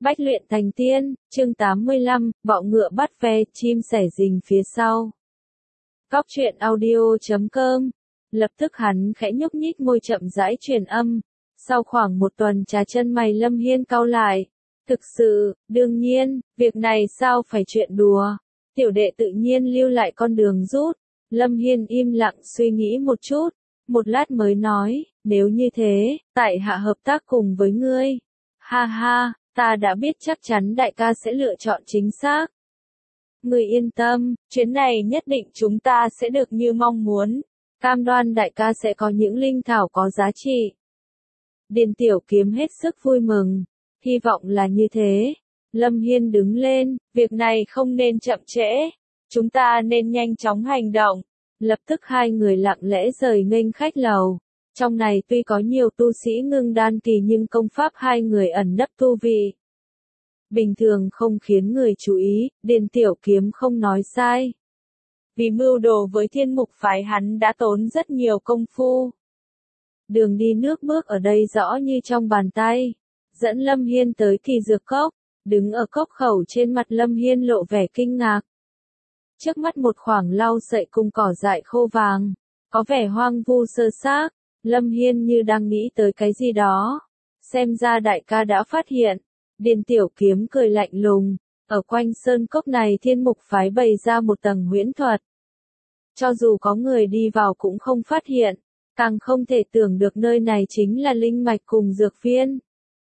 Bách luyện thành tiên, chương 85, bọ ngựa bắt ve, chim sẻ rình phía sau. Góc truyện audio.com. Lập tức hắn khẽ nhúc nhích môi chậm rãi truyền âm. Sau khoảng một tuần trà chân mày Lâm Hiên cau lại. Thực sự, đương nhiên, việc này sao phải chuyện đùa. Tiểu đệ tự nhiên lưu lại con đường rút. Lâm Hiên im lặng suy nghĩ một chút. Một lát mới nói, nếu như thế, tại hạ hợp tác cùng với ngươi. Ha ha. Ta đã biết chắc chắn đại ca sẽ lựa chọn chính xác. Người yên tâm, chuyến này nhất định chúng ta sẽ được như mong muốn. Cam đoan đại ca sẽ có những linh thảo có giá trị. Điền Tiểu Kiếm hết sức vui mừng. Hy vọng là như thế. Lâm Hiên đứng lên, việc này không nên chậm trễ. Chúng ta nên nhanh chóng hành động. Lập tức hai người lặng lẽ rời nghênh khách lầu. Trong này tuy có nhiều tu sĩ ngưng đan kỳ nhưng công pháp hai người ẩn nấp tu vị. Bình thường không khiến người chú ý, Điền Tiểu Kiếm không nói sai. Vì mưu đồ với Thiên Mục phái hắn đã tốn rất nhiều công phu. Đường đi nước bước ở đây rõ như trong bàn tay. Dẫn Lâm Hiên tới Kỳ Dược Cốc, đứng ở cốc khẩu trên mặt Lâm Hiên lộ vẻ kinh ngạc. Trước mắt một khoảng lau sậy cùng cỏ dại khô vàng, có vẻ hoang vu sơ xác. Lâm Hiên như đang nghĩ tới cái gì đó. Xem ra đại ca đã phát hiện. Điền Tiểu Kiếm cười lạnh lùng. Ở quanh sơn cốc này Thiên Mục phái bày ra một tầng huyễn thuật. Cho dù có người đi vào cũng không phát hiện. Càng không thể tưởng được nơi này chính là linh mạch cùng dược viên.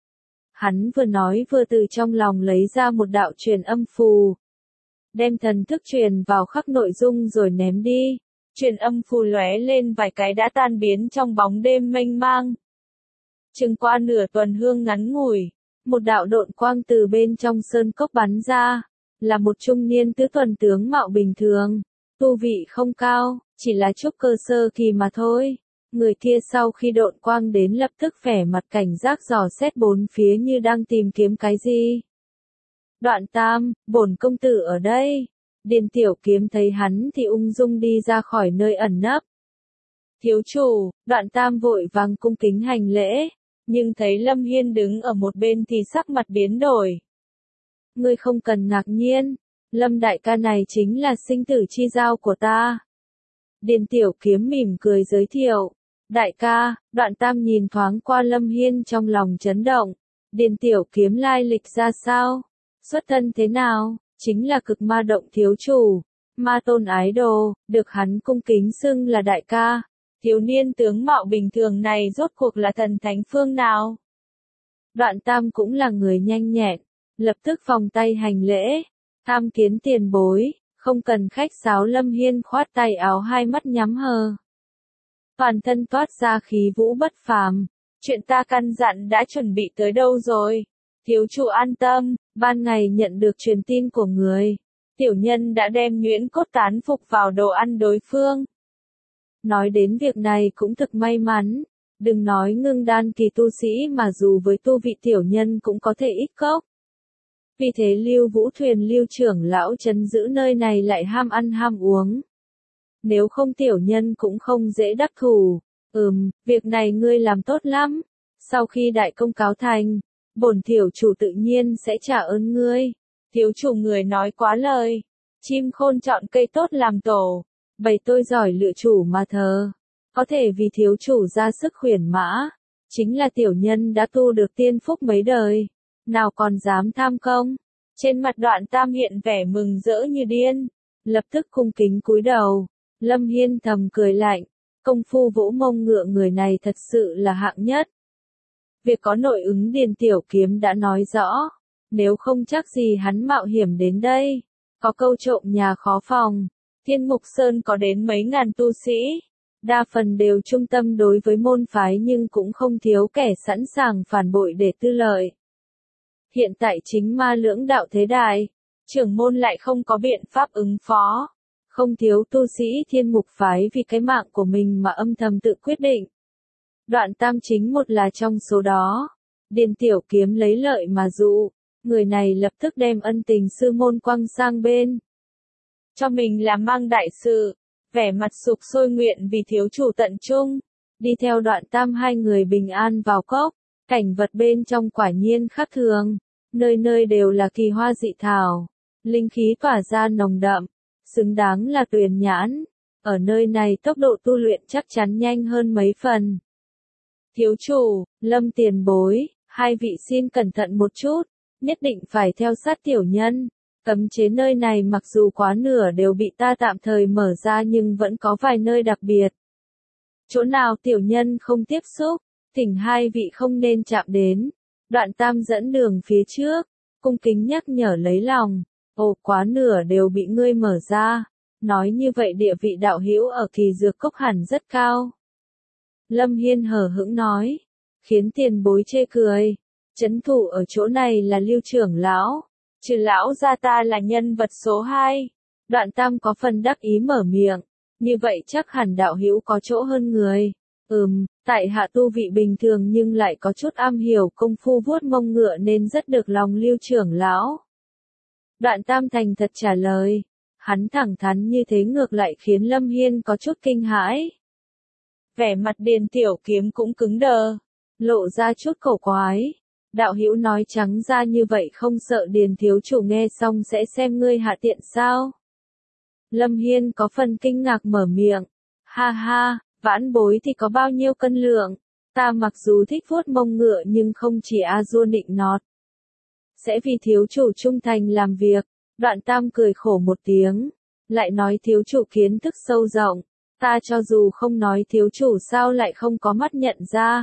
Hắn vừa nói vừa từ trong lòng lấy ra một đạo truyền âm phù. Đem thần thức truyền vào khắc nội dung rồi ném đi. Truyền âm phù lóe lên vài cái đã tan biến trong bóng đêm mênh mang. Chừng qua nửa tuần hương ngắn ngủi, một đạo độn quang từ bên trong sơn cốc bắn ra, là một trung niên tứ tuần tướng mạo bình thường, tu vị không cao, chỉ là trúc cơ sơ kỳ mà thôi. Người kia sau khi độn quang đến lập tức vẻ mặt cảnh giác dò xét bốn phía như đang tìm kiếm cái gì. Đoạn Tam, bổn công tử ở đây. Điền Tiểu Kiếm thấy hắn thì ung dung đi ra khỏi nơi ẩn nấp. Thiếu chủ, Đoạn Tam vội vàng cung kính hành lễ, nhưng thấy Lâm Hiên đứng ở một bên thì sắc mặt biến đổi. Ngươi không cần ngạc nhiên, Lâm đại ca này chính là sinh tử chi giao của ta. Điền Tiểu Kiếm mỉm cười giới thiệu. Đại ca, Đoạn Tam nhìn thoáng qua Lâm Hiên trong lòng chấn động. Điền Tiểu Kiếm lai lịch ra sao? Xuất thân thế nào? Chính là Cực Ma Động thiếu chủ, Ma Tôn ái đồ, được hắn cung kính xưng là đại ca. Thiếu niên tướng mạo bình thường này rốt cuộc là thần thánh phương nào? Đoạn Tam cũng là người nhanh nhẹn, lập tức vòng tay hành lễ. Tham kiến tiền bối, không cần khách sáo. Lâm Hiên khoát tay áo, hai mắt nhắm hờ. Toàn thân toát ra khí vũ bất phàm. Chuyện ta căn dặn đã chuẩn bị tới đâu rồi? Thiếu chủ an tâm, ban ngày nhận được truyền tin của người. Tiểu nhân đã đem nhuyễn cốt tán phục vào đồ ăn đối phương. Nói đến việc này cũng thực may mắn. Đừng nói ngưng đan kỳ tu sĩ mà dù với tu vị tiểu nhân cũng có thể ít cốc. Vì thế Lưu Vũ Thuyền Lưu trưởng lão trấn giữ nơi này lại ham ăn ham uống. Nếu không tiểu nhân cũng không dễ đắc thủ. Việc này ngươi làm tốt lắm. Sau khi đại công cáo thành, bổn tiểu chủ tự nhiên sẽ trả ơn ngươi. Thiếu chủ người nói quá lời. Chim khôn chọn cây tốt làm tổ. Bầy tôi giỏi lựa chủ mà thờ. Có thể vì thiếu chủ ra sức khuyển mã. Chính là tiểu nhân đã tu được tiên phúc mấy đời. Nào còn dám tham công. Trên mặt Đoạn Tam hiện vẻ mừng rỡ như điên. Lập tức cung kính cúi đầu. Lâm Hiên thầm cười lạnh. Công phu vỗ mông ngựa người này thật sự là hạng nhất. Việc có nội ứng Điền Tiểu Kiếm đã nói rõ. Nếu không chắc gì hắn mạo hiểm đến đây. Có câu trộm nhà khó phòng. Thiên Mục Sơn có đến mấy ngàn tu sĩ. Đa phần đều trung tâm đối với môn phái nhưng cũng không thiếu kẻ sẵn sàng phản bội để tư lợi. Hiện tại chính ma lưỡng đạo thế đại. Trưởng môn lại không có biện pháp ứng phó. Không thiếu tu sĩ Thiên Mục phái vì cái mạng của mình mà âm thầm tự quyết định. Đoạn Tam chính một là trong số đó. Điền Tiểu Kiếm lấy lợi mà dụ. Người này lập tức đem ân tình sư môn quăng sang bên. Cho mình làm mang đại sự. Vẻ mặt sục sôi nguyện vì thiếu chủ tận trung. Đi theo Đoạn Tam hai người bình an vào cốc. Cảnh vật bên trong quả nhiên khác thường. nơi nơi đều là kỳ hoa dị thảo, linh khí tỏa ra nồng đậm, xứng đáng là Tuyền Nhãn. Ở nơi này tốc độ tu luyện chắc chắn nhanh hơn mấy phần. Thiếu chủ, Lâm tiền bối, hai vị xin cẩn thận một chút, nhất định phải theo sát tiểu nhân. Cấm chế nơi này mặc dù quá nửa đều bị ta tạm thời mở ra nhưng vẫn có vài nơi đặc biệt. Chỗ nào tiểu nhân không tiếp xúc, thỉnh hai vị không nên chạm đến. Đoạn Tam dẫn đường phía trước, cung kính nhắc nhở lấy lòng. Ồ, quá nửa đều bị ngươi mở ra. Nói như vậy địa vị đạo hữu ở Kỳ Dược Cốc hẳn rất cao. Lâm Hiên hờ hững nói, khiến tiền bối chê cười. Trấn thủ ở chỗ này là Lưu trưởng lão, trừ lão gia ta là nhân vật số 2. Đoạn Tam có phần đắc ý mở miệng, như vậy chắc hẳn đạo hữu có chỗ hơn người. Tại hạ tu vị bình thường nhưng lại có chút am hiểu công phu vuốt mông ngựa nên rất được lòng Lưu trưởng lão. Đoạn Tam thành thật trả lời, hắn thẳng thắn như thế ngược lại khiến Lâm Hiên có chút kinh hãi. Vẻ mặt Điền Tiểu Kiếm cũng cứng đờ, lộ ra chút cổ quái. Đạo hữu nói trắng ra như vậy không sợ Điền thiếu chủ nghe xong sẽ xem ngươi hạ tiện sao? Lâm Hiên có phần kinh ngạc mở miệng. Ha ha, vãn bối thì có bao nhiêu cân lượng, ta mặc dù thích vuốt mông ngựa nhưng không chỉ a dua nịnh nọt. Sẽ vì thiếu chủ trung thành làm việc. Đoạn Tam cười khổ một tiếng, lại nói thiếu chủ kiến thức sâu rộng, ta cho dù không nói thiếu chủ sao lại không có mắt nhận ra.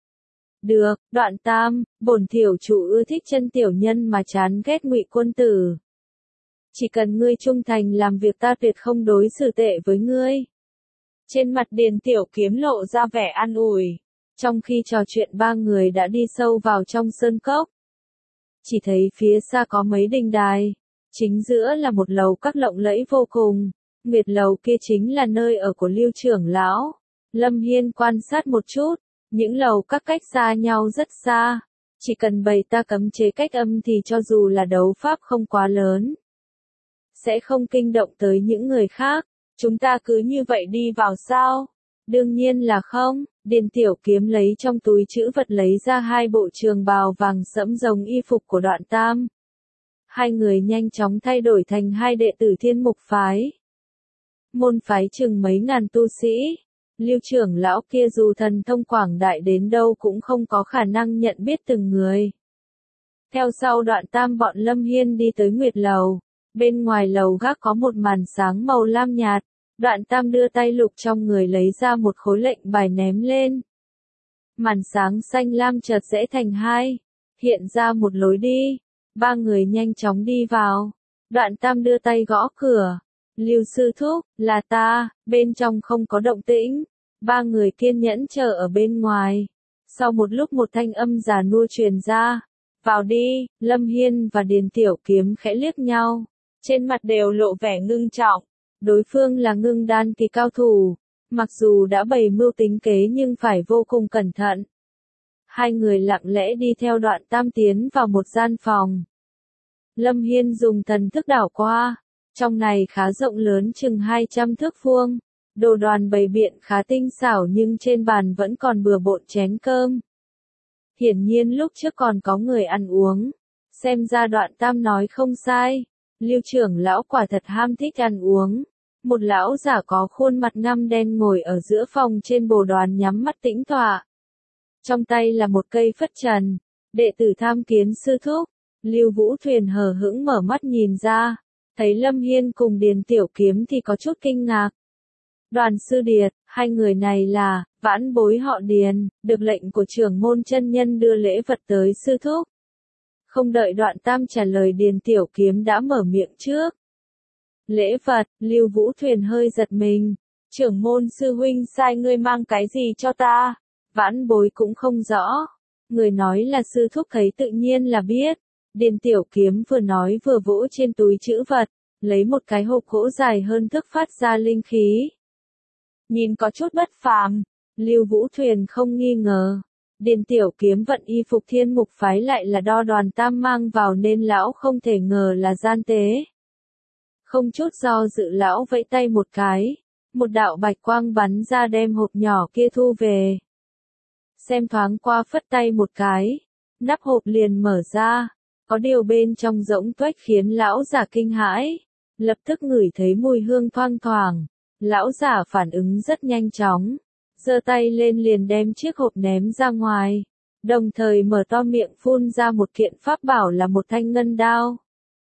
Được, Đoạn Tam, bổn tiểu chủ ưa thích chân tiểu nhân mà chán ghét Ngụy quân tử. Chỉ cần ngươi trung thành làm việc ta tuyệt không đối xử tệ với ngươi. Trên mặt Điền Tiểu Kiếm lộ ra vẻ an ủi, trong khi trò chuyện ba người đã đi sâu vào trong sơn cốc. Chỉ thấy phía xa có mấy đình đài, chính giữa là một lầu các lộng lẫy vô cùng, Nguyệt lầu kia chính là nơi ở của Lưu trưởng lão. Lâm Hiên quan sát một chút, những lầu các cách xa nhau rất xa, chỉ cần bày ta cấm chế cách âm thì cho dù là đấu pháp không quá lớn, sẽ không kinh động tới những người khác. Chúng ta cứ như vậy đi vào sao? Đương nhiên là không. Điền Tiểu Kiếm lấy trong túi trữ vật lấy ra 2 bộ trường bào vàng sẫm rồng y phục của Đoạn Tam. Hai người nhanh chóng thay đổi thành 2 đệ tử Thiên Mục phái. Môn phái chừng mấy ngàn tu sĩ. Lưu trưởng lão kia dù thần thông quảng đại đến đâu cũng không có khả năng nhận biết từng người. Theo sau Đoạn Tam bọn Lâm Hiên đi tới Nguyệt lầu. Bên ngoài lầu gác có một màn sáng màu lam nhạt. Đoạn Tam đưa tay lục trong người lấy ra một khối lệnh bài ném lên. Màn sáng xanh lam chợt rẽ thành 2, hiện ra một lối đi. Ba người nhanh chóng đi vào. Đoạn Tam đưa tay gõ cửa. Lưu sư thúc, là ta, bên trong không có động tĩnh. Ba người kiên nhẫn chờ ở bên ngoài. Sau một lúc một thanh âm già nua truyền ra. Vào đi. Lâm Hiên và Điền Tiểu Kiếm khẽ liếc nhau. Trên mặt đều lộ vẻ ngưng trọng. Đối phương là ngưng đan kỳ cao thủ. Mặc dù đã bày mưu tính kế nhưng phải vô cùng cẩn thận. Hai người lặng lẽ đi theo Đoạn Tam tiến vào một gian phòng. Lâm Hiên dùng thần thức đảo qua. Trong này khá rộng lớn chừng 200 thước vuông. Đồ đoàn bày biện khá tinh xảo nhưng trên bàn vẫn còn bừa bộn chén cơm. Hiển nhiên lúc trước còn có người ăn uống. Xem ra Đoạn Tam nói không sai. Lưu trưởng lão quả thật ham thích ăn uống. Một lão giả có khuôn mặt ngăm đen ngồi ở giữa phòng trên bồ đoàn nhắm mắt tĩnh tọa. Trong tay là một cây phất trần. Đệ tử tham kiến sư thúc. Lưu Vũ Thuyền hờ hững mở mắt nhìn ra. Thấy Lâm Hiên cùng Điền Tiểu Kiếm thì có chút kinh ngạc. Đoàn sư Điệt, hai người này là vãn bối họ Điền, được lệnh của trưởng môn chân nhân đưa lễ vật tới sư thúc. Không đợi Đoạn Tam trả lời Điền Tiểu Kiếm đã mở miệng trước. Lễ vật, Lưu Vũ Thuyền hơi giật mình. Trưởng môn sư huynh sai ngươi mang cái gì cho ta? Vãn bối cũng không rõ. Người nói là sư thúc thấy tự nhiên là biết. Điền Tiểu Kiếm vừa nói vừa vỗ trên túi trữ vật, lấy một cái hộp gỗ dài hơn thước phát ra linh khí. Nhìn có chút bất phàm, Lưu Vũ Thuyền không nghi ngờ. Điền Tiểu Kiếm vận y phục Thiên Mục phái lại là do Đoàn Tam mang vào nên lão không thể ngờ là gian tế. Không chút do dự lão vẫy tay một cái, một đạo bạch quang bắn ra đem hộp nhỏ kia thu về. Xem thoáng qua phất tay một cái, nắp hộp liền mở ra, Có điều bên trong rỗng tuếch khiến lão giả kinh hãi, lập tức ngửi thấy mùi hương thoang thoảng. Lão giả phản ứng rất nhanh chóng, giơ tay lên liền đem chiếc hộp ném ra ngoài, đồng thời mở to miệng phun ra một kiện pháp bảo là một thanh ngân đao.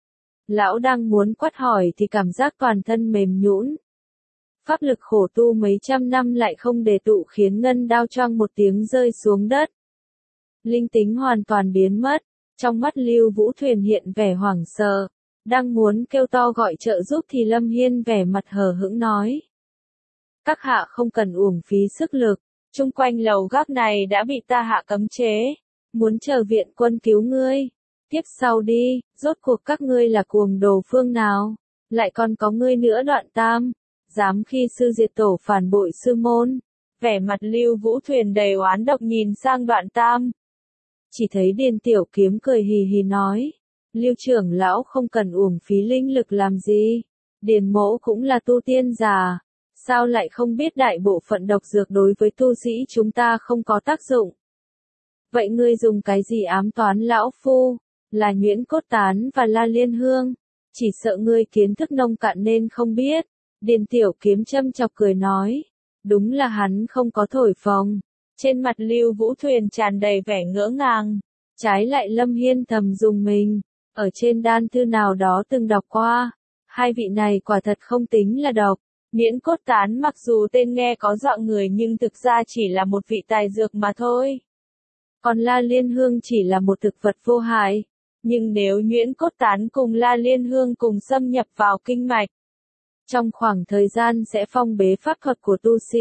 Lão đang muốn quát hỏi thì cảm giác toàn thân mềm nhũn. Pháp lực khổ tu mấy trăm năm lại không đề tụ khiến ngân đao choang một tiếng rơi xuống đất. Linh tính hoàn toàn biến mất, trong mắt Lưu Vũ Thuyền hiện vẻ hoảng sợ, đang muốn kêu to gọi trợ giúp thì Lâm Hiên vẻ mặt hờ hững nói. Các hạ không cần uổng phí sức lực, chung quanh lầu gác này đã bị ta hạ cấm chế, muốn chờ viện quân cứu ngươi. Tiếp sau đi, rốt cuộc các ngươi là cuồng đồ phương nào, lại còn có ngươi nữa Đoạn Tam, dám khi sư diệt tổ phản bội sư môn. Vẻ mặt Lưu Vũ Thuyền đầy oán độc nhìn sang Đoạn Tam. Chỉ thấy Điền Tiểu Kiếm cười hì hì nói, Lưu trưởng lão không cần uổng phí linh lực làm gì, Điền mỗ cũng là tu tiên giả, sao lại không biết đại bộ phận độc dược đối với tu sĩ chúng ta không có tác dụng. Vậy ngươi dùng cái gì ám toán lão phu, là nhuyễn cốt tán và la liên hương, chỉ sợ ngươi kiến thức nông cạn nên không biết. Điền Tiểu Kiếm châm chọc cười nói, đúng là hắn không có thổi phồng. Trên mặt Lưu Vũ Thuyền tràn đầy vẻ ngỡ ngàng, trái lại Lâm Hiên thầm dùng mình, ở trên đan thư nào đó từng đọc qua, hai vị này quả thật không tính là độc. Nhuyễn cốt tán mặc dù tên nghe có dọa người nhưng thực ra chỉ là một vị tài dược mà thôi. Còn la liên hương chỉ là một thực vật vô hại, nhưng nếu nhuyễn cốt tán cùng la liên hương cùng xâm nhập vào kinh mạch, trong khoảng thời gian sẽ phong bế pháp thuật của tu sĩ.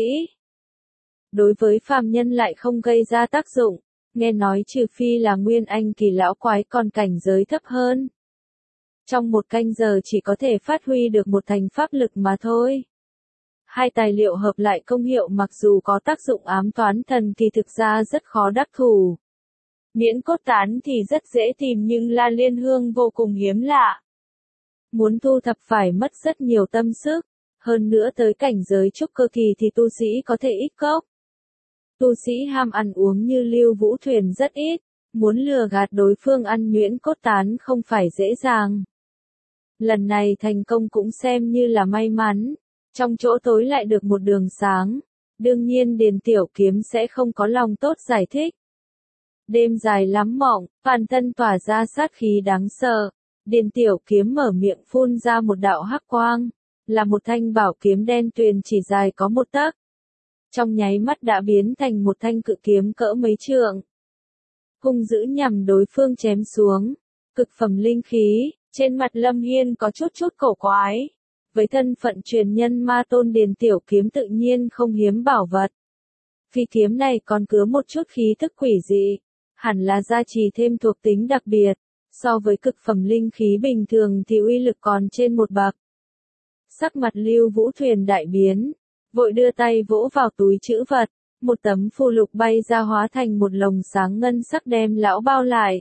Đối với phàm nhân lại không gây ra tác dụng, nghe nói trừ phi là nguyên anh kỳ lão quái còn cảnh giới thấp hơn. Trong một canh giờ chỉ có thể phát huy được một thành pháp lực mà thôi. Hai tài liệu hợp lại công hiệu mặc dù có tác dụng ám toán thần kỳ thực ra rất khó đắc thủ. Nhuyễn cốt tán thì rất dễ tìm nhưng la liên hương vô cùng hiếm lạ. Muốn thu thập phải mất rất nhiều tâm sức, hơn nữa tới cảnh giới trúc cơ kỳ thì tu sĩ có thể ít cốc. Tu sĩ ham ăn uống như Lưu Vũ Thuyền rất ít, muốn lừa gạt đối phương ăn nhuyễn cốt tán không phải dễ dàng. Lần này thành công cũng xem như là may mắn, trong chỗ tối lại được một đường sáng, đương nhiên Điền Tiểu Kiếm sẽ không có lòng tốt giải thích. Đêm dài lắm mộng, toàn thân tỏa ra sát khí đáng sợ, Điền Tiểu Kiếm mở miệng phun ra một đạo hắc quang, là một thanh bảo kiếm đen tuyền chỉ dài có một tấc. Trong nháy mắt đã biến thành một thanh cự kiếm cỡ mấy trượng. Hung dữ nhằm đối phương chém xuống, cực phẩm linh khí, trên mặt Lâm Hiên có chút cổ quái. Với thân phận truyền nhân ma tôn Điền Tiểu Kiếm tự nhiên không hiếm bảo vật. Phi kiếm này còn cứa một chút khí thức quỷ dị, hẳn là gia trì thêm thuộc tính đặc biệt, so với cực phẩm linh khí bình thường thì uy lực còn trên một bậc. Sắc mặt Lưu Vũ Thuyền đại biến, vội đưa tay vỗ vào túi trữ vật, một tấm phù lục bay ra hóa thành một lồng sáng ngân sắc đem lão bao lại.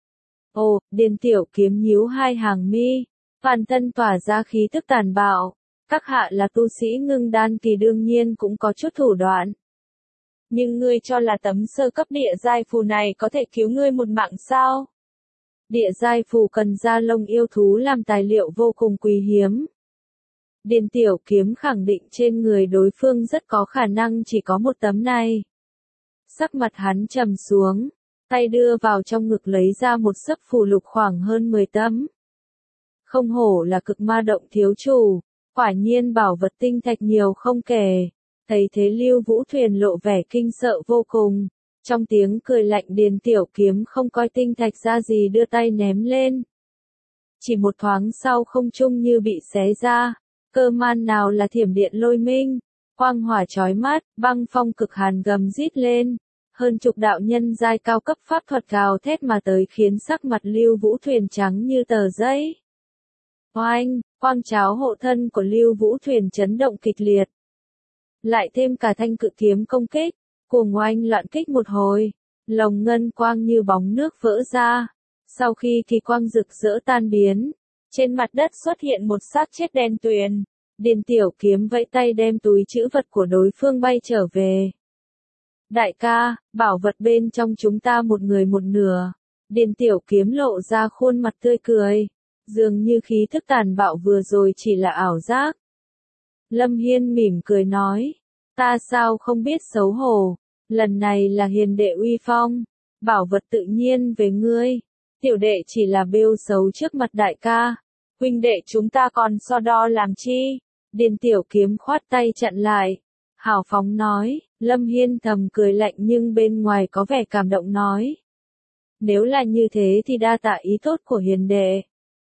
Ồ, Điền Tiểu Kiếm nhíu hai hàng mi, toàn thân tỏa ra khí tức tàn bạo, các hạ là tu sĩ ngưng đan kỳ đương nhiên cũng có chút thủ đoạn. Nhưng ngươi cho là tấm sơ cấp địa giai phù này có thể cứu ngươi một mạng sao? Địa giai phù cần da lông yêu thú làm tài liệu vô cùng quý hiếm. Điền Tiểu Kiếm khẳng định trên người đối phương rất có khả năng chỉ có một tấm này. Sắc mặt hắn trầm xuống, tay đưa vào trong ngực lấy ra một sấp phù lục khoảng hơn 10 tấm. Không hổ là cực ma động thiếu chủ, quả nhiên bảo vật tinh thạch nhiều không kể. Thấy thế Lưu Vũ Thuyền lộ vẻ kinh sợ vô cùng, trong tiếng cười lạnh Điền Tiểu Kiếm không coi tinh thạch ra gì đưa tay ném lên. Chỉ một thoáng sau không trung như bị xé ra, cơ man nào là thiểm điện lôi minh, quang hỏa chói mắt, băng phong cực hàn gầm rít lên, hơn chục đạo nhân giai cao cấp pháp thuật gào thét mà tới khiến sắc mặt Lưu Vũ Thuyền trắng như tờ giấy. Oanh, quang cháo hộ thân của Lưu Vũ Thuyền chấn động kịch liệt. Lại thêm cả thanh cự kiếm công kích, cuồng oanh loạn kích một hồi, lồng ngân quang như bóng nước vỡ ra. Sau khi kỳ quang rực rỡ tan biến, trên mặt đất xuất hiện một xác chết đen tuyền. Điền Tiểu Kiếm vẫy tay đem túi trữ vật của đối phương bay trở về. Đại ca, bảo vật bên trong chúng ta một người một nửa. Điền Tiểu Kiếm lộ ra khuôn mặt tươi cười, dường như khí thức tàn bạo vừa rồi chỉ là ảo giác. Lâm Hiên mỉm cười nói, ta sao không biết xấu hổ, lần này là hiền đệ uy phong, bảo vật tự nhiên về ngươi, tiểu đệ chỉ là bêu xấu trước mặt đại ca, huynh đệ chúng ta còn so đo làm chi? Điền Tiểu Kiếm khoát tay chặn lại, hào phóng nói. Lâm Hiên thầm cười lạnh nhưng bên ngoài có vẻ cảm động nói, nếu là như thế thì đa tạ ý tốt của hiền đệ.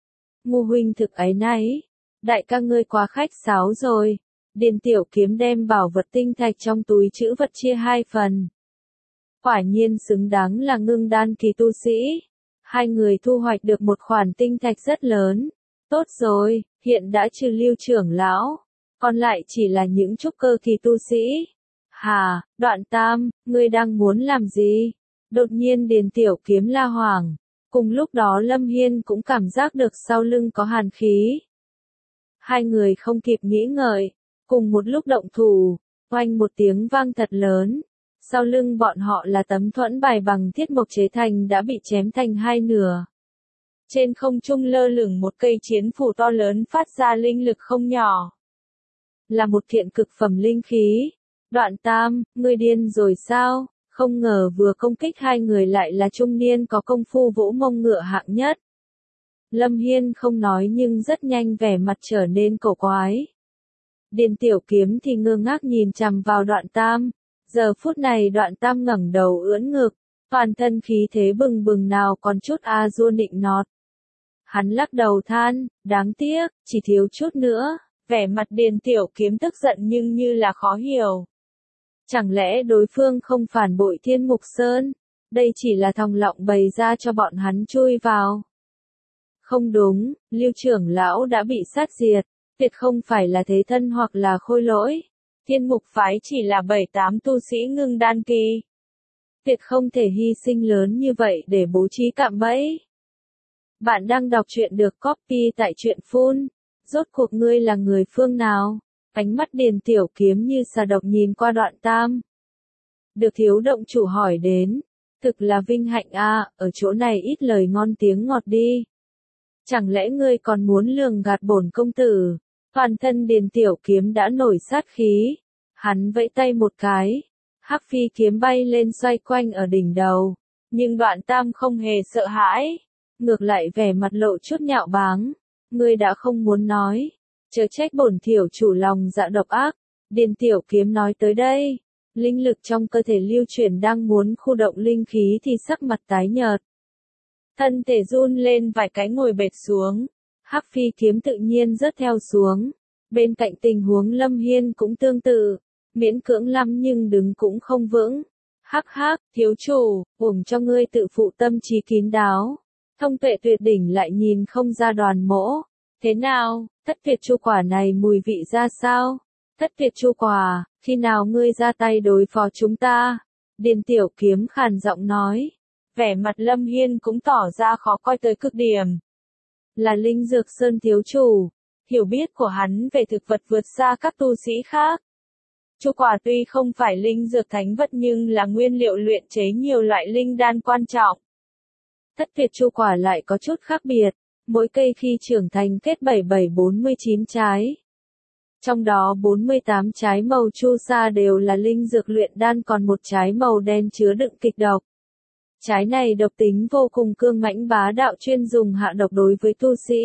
Ngu huynh thực áy náy, đại ca ngươi quá khách sáo rồi. Điền Tiểu Kiếm đem bảo vật tinh thạch trong túi trữ vật chia hai phần. Quả nhiên xứng đáng là ngưng đan kỳ tu sĩ. Hai người thu hoạch được một khoản tinh thạch rất lớn. Tốt rồi, hiện đã trừ Lưu trưởng lão, còn lại chỉ là những trúc cơ kỳ tu sĩ. Hà, Đoạn Tam, ngươi đang muốn làm gì? Đột nhiên Điền Tiểu Kiếm la hoảng. Cùng lúc đó Lâm Hiên cũng cảm giác được sau lưng có hàn khí. Hai người không kịp nghĩ ngợi, cùng một lúc động thủ, oanh một tiếng vang thật lớn. Sau lưng bọn họ là tấm thuẫn bài bằng thiết mộc chế thành đã bị chém thành hai nửa. Trên không trung lơ lửng một cây chiến phủ to lớn phát ra linh lực không nhỏ. Là một kiện cực phẩm linh khí. Đoạn Tam, ngươi điên rồi sao? Không ngờ vừa công kích hai người lại là trung niên có công phu vỗ mông ngựa hạng nhất. Lâm Hiên không nói nhưng rất nhanh vẻ mặt trở nên cổ quái. Điền Tiểu Kiếm thì ngơ ngác nhìn chằm vào Đoạn Tam. Giờ phút này Đoạn Tam ngẩng đầu ưỡn ngực, toàn thân khí thế bừng bừng nào còn chút a dua nịnh nọt. Hắn lắc đầu than, đáng tiếc, chỉ thiếu chút nữa. Vẻ mặt Điền Tiểu Kiếm tức giận nhưng như là khó hiểu. Chẳng lẽ đối phương không phản bội Thiên Mục Sơn? Đây chỉ là thòng lọng bày ra cho bọn hắn chui vào. Không đúng, Lưu trưởng lão đã bị sát diệt, tuyệt không phải là thế thân hoặc là khôi lỗi. Thiên Mục phái chỉ là 7-8 tu sĩ ngưng đan kỳ. Tuyệt không thể hy sinh lớn như vậy để bố trí cạm bẫy. Bạn đang đọc truyện được copy tại truyện phun. Rốt cuộc ngươi là người phương nào? Ánh mắt Điền Tiểu Kiếm như xà độc nhìn qua Đoạn Tam. Được thiếu động chủ hỏi đến. Thực là vinh hạnh a, ở chỗ này ít lời ngon tiếng ngọt đi. Chẳng lẽ ngươi còn muốn lường gạt bổn công tử? Toàn thân Điền Tiểu Kiếm đã nổi sát khí. Hắn vẫy tay một cái. Hắc phi kiếm bay lên xoay quanh ở đỉnh đầu. Nhưng Đoạn Tam không hề sợ hãi. Ngược lại vẻ mặt lộ chút nhạo báng. Ngươi đã không muốn nói. Chớ trách bổn thiểu chủ lòng dạ độc ác. Điền Tiểu Kiếm nói tới đây. Linh lực trong cơ thể lưu chuyển đang muốn khu động linh khí thì sắc mặt tái nhợt. Thân thể run lên vài cái ngồi bệt xuống. Hắc phi kiếm tự nhiên rớt theo xuống. Bên cạnh tình huống Lâm Hiên cũng tương tự. Miễn cưỡng lắm nhưng đứng cũng không vững. Hắc hắc, thiếu chủ, uổng cho ngươi tự phụ tâm trí kín đáo. Thông tuệ tuyệt đỉnh lại nhìn không ra đoàn mỗ. Thế nào, thất tuyệt chu quả này mùi vị ra sao? Thất tuyệt chu quả, khi nào ngươi ra tay đối phó chúng ta? Điền Tiểu Kiếm khàn giọng nói. Vẻ mặt Lâm Hiên cũng tỏ ra khó coi tới cực điểm. Là Linh Dược Sơn thiếu chủ. Hiểu biết của hắn về thực vật vượt xa các tu sĩ khác. Chu quả tuy không phải linh dược thánh vật nhưng là nguyên liệu luyện chế nhiều loại linh đan quan trọng. Thất tuyệt chu quả lại có chút khác biệt, mỗi cây khi trưởng thành kết 77-49 trái. Trong đó 48 trái màu chu sa đều là linh dược luyện đan còn một trái màu đen chứa đựng kịch độc. Trái này độc tính vô cùng cương mãnh bá đạo chuyên dùng hạ độc đối với tu sĩ.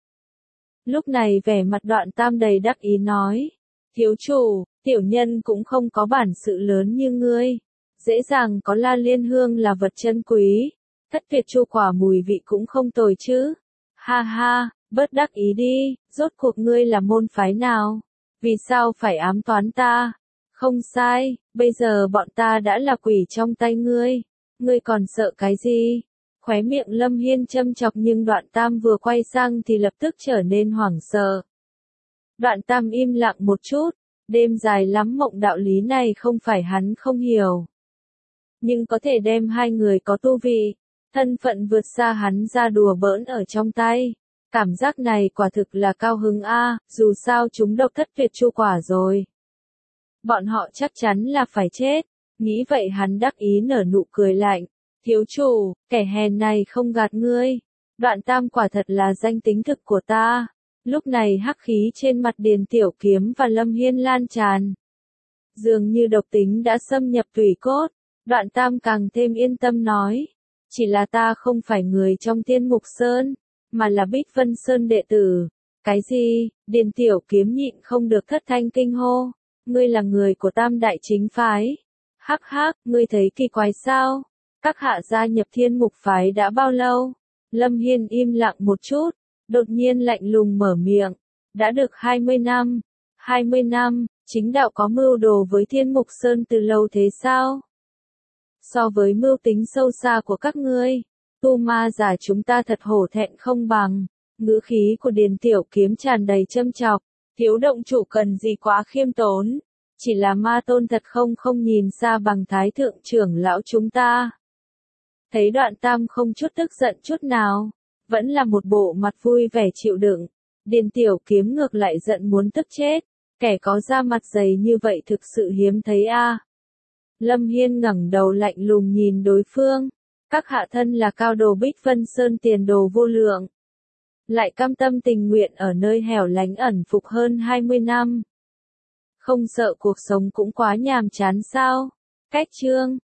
Lúc này vẻ mặt Đoạn Tam đầy đắc ý nói, thiếu chủ, tiểu nhân cũng không có bản sự lớn như ngươi. Dễ dàng có La Liên Hương là vật chân quý. Thất tuyệt chu quả mùi vị cũng không tồi chứ. Ha ha, bớt đắc ý đi, rốt cuộc ngươi là môn phái nào? Vì sao phải ám toán ta? Không sai, bây giờ bọn ta đã là quỷ trong tay ngươi. Ngươi còn sợ cái gì? Khóe miệng Lâm Hiên châm chọc nhưng Đoạn Tam vừa quay sang thì lập tức trở nên hoảng sợ. Đoạn Tam im lặng một chút, đêm dài lắm mộng đạo lý này không phải hắn không hiểu. Nhưng có thể đem hai người có tu vị, thân phận vượt xa hắn ra đùa bỡn ở trong tay. Cảm giác này quả thực là cao hứng a, dù sao chúng độc thất tuyệt chu quả rồi. Bọn họ chắc chắn là phải chết. Nghĩ vậy hắn đắc ý nở nụ cười lạnh. Thiếu chủ, kẻ hèn này không gạt ngươi. Đoạn Tam quả thật là danh tính thực của ta. Lúc này hắc khí trên mặt Điền Tiểu Kiếm và Lâm Hiên lan tràn. Dường như độc tính đã xâm nhập tủy cốt. Đoạn Tam càng thêm yên tâm nói. Chỉ là ta không phải người trong Tiên Mục Sơn, mà là Bích Vân Sơn đệ tử. Cái gì? Điền Tiểu Kiếm nhịn không được thất thanh kinh hô. Ngươi là người của Tam Đại Chính Phái. Hắc hắc, ngươi thấy kỳ quái sao? Các hạ gia nhập Thiên Mục Phái đã bao lâu? Lâm Hiên im lặng một chút, đột nhiên lạnh lùng mở miệng. Đã được 20 năm. 20 năm, chính đạo có mưu đồ với Thiên Mục Sơn từ lâu thế sao? So với mưu tính sâu xa của các ngươi, tu ma giả chúng ta thật hổ thẹn không bằng. Ngữ khí của Điền Tiểu Kiếm tràn đầy châm chọc. Thiếu động chủ cần gì quá khiêm tốn. Chỉ là ma tôn thật không nhìn xa bằng thái thượng trưởng lão chúng ta. Thấy Đoạn Tam không chút tức giận chút nào, vẫn là một bộ mặt vui vẻ chịu đựng. Điền Tiểu Kiếm ngược lại giận muốn tức chết. Kẻ có da mặt dày như vậy thực sự hiếm thấy a. Lâm Hiên ngẩng đầu lạnh lùng nhìn đối phương. Các hạ thân là cao đồ Bích Vân Sơn tiền đồ vô lượng. Lại cam tâm tình nguyện ở nơi hẻo lánh ẩn phục hơn 20 năm. Không sợ cuộc sống cũng quá nhàm chán sao? Cách chương